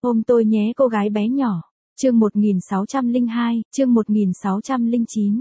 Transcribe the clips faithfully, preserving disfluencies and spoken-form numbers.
Ôm tôi nhé cô gái bé nhỏ. Chương một nghìn sáu trăm lẻ hai, chương một nghìn sáu trăm lẻ chín.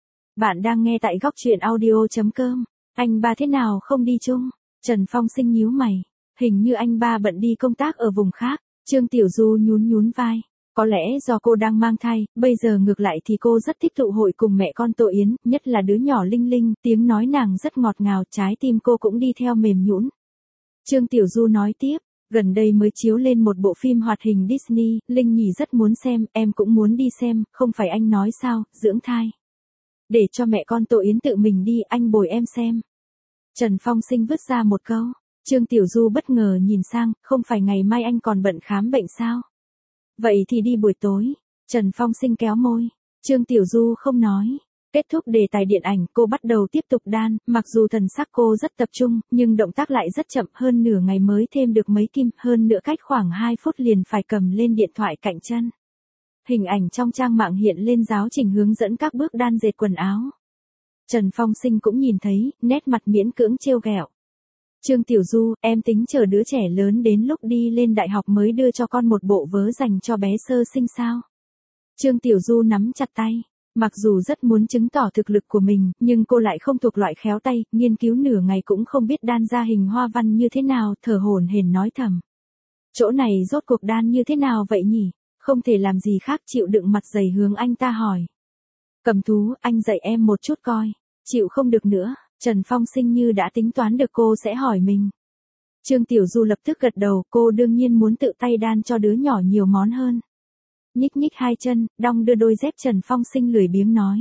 Bạn đang nghe tại góc truyện audio.com. Anh ba thế nào không đi chung? Trần Phong Sinh nhíu mày. Hình như anh ba bận đi công tác ở vùng khác. Trương Tiểu Du nhún nhún vai. Có lẽ do cô đang mang thai, bây giờ ngược lại thì cô rất thích tụ hội cùng mẹ con Tô Yến, nhất là đứa nhỏ Linh Linh, tiếng nói nàng rất ngọt ngào, trái tim cô cũng đi theo mềm nhũn. Trương Tiểu Du nói tiếp, gần đây mới chiếu lên một bộ phim hoạt hình Disney, Linh Nhỉ rất muốn xem, em cũng muốn đi xem, không phải anh nói sao, dưỡng thai. Để cho mẹ con Tô Yến tự mình đi, anh bồi em xem. Trần Phong Sinh vứt ra một câu. Trương Tiểu Du bất ngờ nhìn sang, không phải ngày mai anh còn bận khám bệnh sao? Vậy thì đi buổi tối. Trần Phong Sinh kéo môi. Trương Tiểu Du không nói. Kết thúc đề tài điện ảnh, cô bắt đầu tiếp tục đan, mặc dù thần sắc cô rất tập trung, nhưng động tác lại rất chậm, hơn nửa ngày mới thêm được mấy kim, hơn nữa cách khoảng hai phút liền phải cầm lên điện thoại cạnh chân. Hình ảnh trong trang mạng hiện lên giáo trình hướng dẫn các bước đan dệt quần áo. Trần Phong Sinh cũng nhìn thấy, nét mặt miễn cưỡng trêu ghẹo. Trương Tiểu Du, em tính chờ đứa trẻ lớn đến lúc đi lên đại học mới đưa cho con một bộ vớ dành cho bé sơ sinh sao? Trương Tiểu Du nắm chặt tay. Mặc dù rất muốn chứng tỏ thực lực của mình, nhưng cô lại không thuộc loại khéo tay, nghiên cứu nửa ngày cũng không biết đan ra hình hoa văn như thế nào, thở hổn hển nói thầm. Chỗ này rốt cuộc đan như thế nào vậy nhỉ? Không thể làm gì khác, chịu đựng mặt dày hướng anh ta hỏi. Cầm Thú, anh dạy em một chút coi. Chịu không được nữa, Trần Phong Sinh như đã tính toán được cô sẽ hỏi mình. Trương Tiểu Du lập tức gật đầu, cô đương nhiên muốn tự tay đan cho đứa nhỏ nhiều món hơn. Nhích nhích hai chân, đong đưa đôi dép, Trần Phong Sinh lười biếng nói.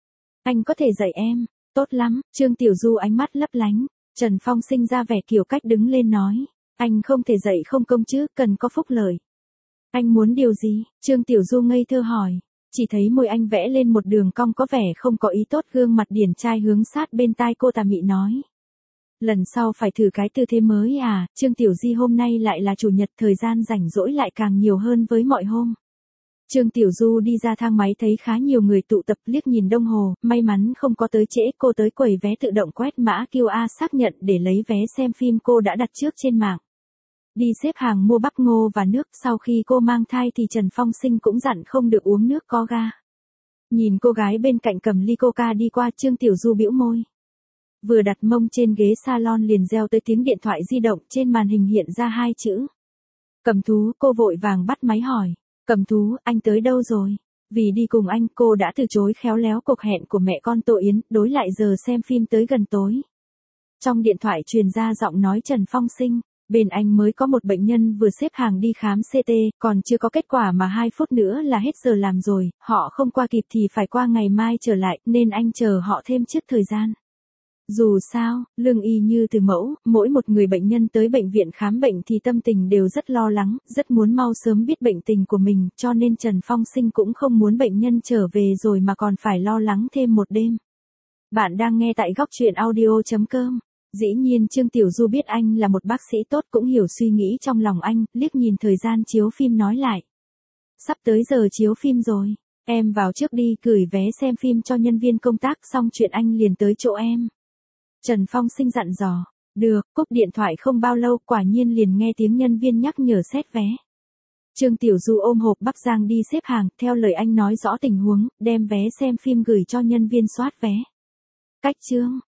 Anh có thể dạy em, tốt lắm, Trương Tiểu Du ánh mắt lấp lánh. Trần Phong Sinh ra vẻ kiểu cách đứng lên nói. Anh không thể dạy không công chứ, cần có phúc lợi. Anh muốn điều gì? Trương Tiểu Du ngây thơ hỏi. Chỉ thấy môi anh vẽ lên một đường cong có vẻ không có ý tốt, gương mặt điển trai hướng sát bên tai cô tà mị nói. Lần sau phải thử cái tư thế mới à, Trương Tiểu Di hôm nay lại là chủ nhật, thời gian rảnh rỗi lại càng nhiều hơn với mọi hôm. Trương Tiểu Du đi ra thang máy thấy khá nhiều người tụ tập, liếc nhìn đồng hồ, may mắn không có tới trễ, cô tới quầy vé tự động quét mã quy rờ xác nhận để lấy vé xem phim cô đã đặt trước trên mạng. Đi xếp hàng mua bắp ngô và nước, sau khi cô mang thai thì Trần Phong Sinh cũng dặn không được uống nước có ga. Nhìn cô gái bên cạnh cầm ly coca đi qua, Trương Tiểu Du bĩu môi. Vừa đặt mông trên ghế salon liền reo tới tiếng điện thoại di động, trên màn hình hiện ra hai chữ. Cầm Thú, cô vội vàng bắt máy hỏi. Cầm Thú, anh tới đâu rồi? Vì đi cùng anh, cô đã từ chối khéo léo cuộc hẹn của mẹ con Tô Yến, đối lại giờ xem phim tới gần tối. Trong điện thoại truyền ra giọng nói Trần Phong Sinh. Bên anh mới có một bệnh nhân vừa xếp hàng đi khám xê tê, còn chưa có kết quả mà hai phút nữa là hết giờ làm rồi, họ không qua kịp thì phải qua ngày mai trở lại, nên anh chờ họ thêm chút thời gian. Dù sao, lương y như từ mẫu, mỗi một người bệnh nhân tới bệnh viện khám bệnh thì tâm tình đều rất lo lắng, rất muốn mau sớm biết bệnh tình của mình, cho nên Trần Phong Sinh cũng không muốn bệnh nhân trở về rồi mà còn phải lo lắng thêm một đêm. Bạn đang nghe tại góc truyện audio.com. Dĩ nhiên Trương Tiểu Du biết anh là một bác sĩ tốt, cũng hiểu suy nghĩ trong lòng anh, liếc nhìn thời gian chiếu phim nói lại. Sắp tới giờ chiếu phim rồi, em vào trước đi, gửi vé xem phim cho nhân viên công tác, xong chuyện anh liền tới chỗ em. Trần Phong Sinh dặn dò. Được, cúp điện thoại không bao lâu, quả nhiên liền nghe tiếng nhân viên nhắc nhở xét vé. Trương Tiểu Du ôm hộp bắp rang đi xếp hàng, theo lời anh nói rõ tình huống, đem vé xem phim gửi cho nhân viên soát vé. Cách chương.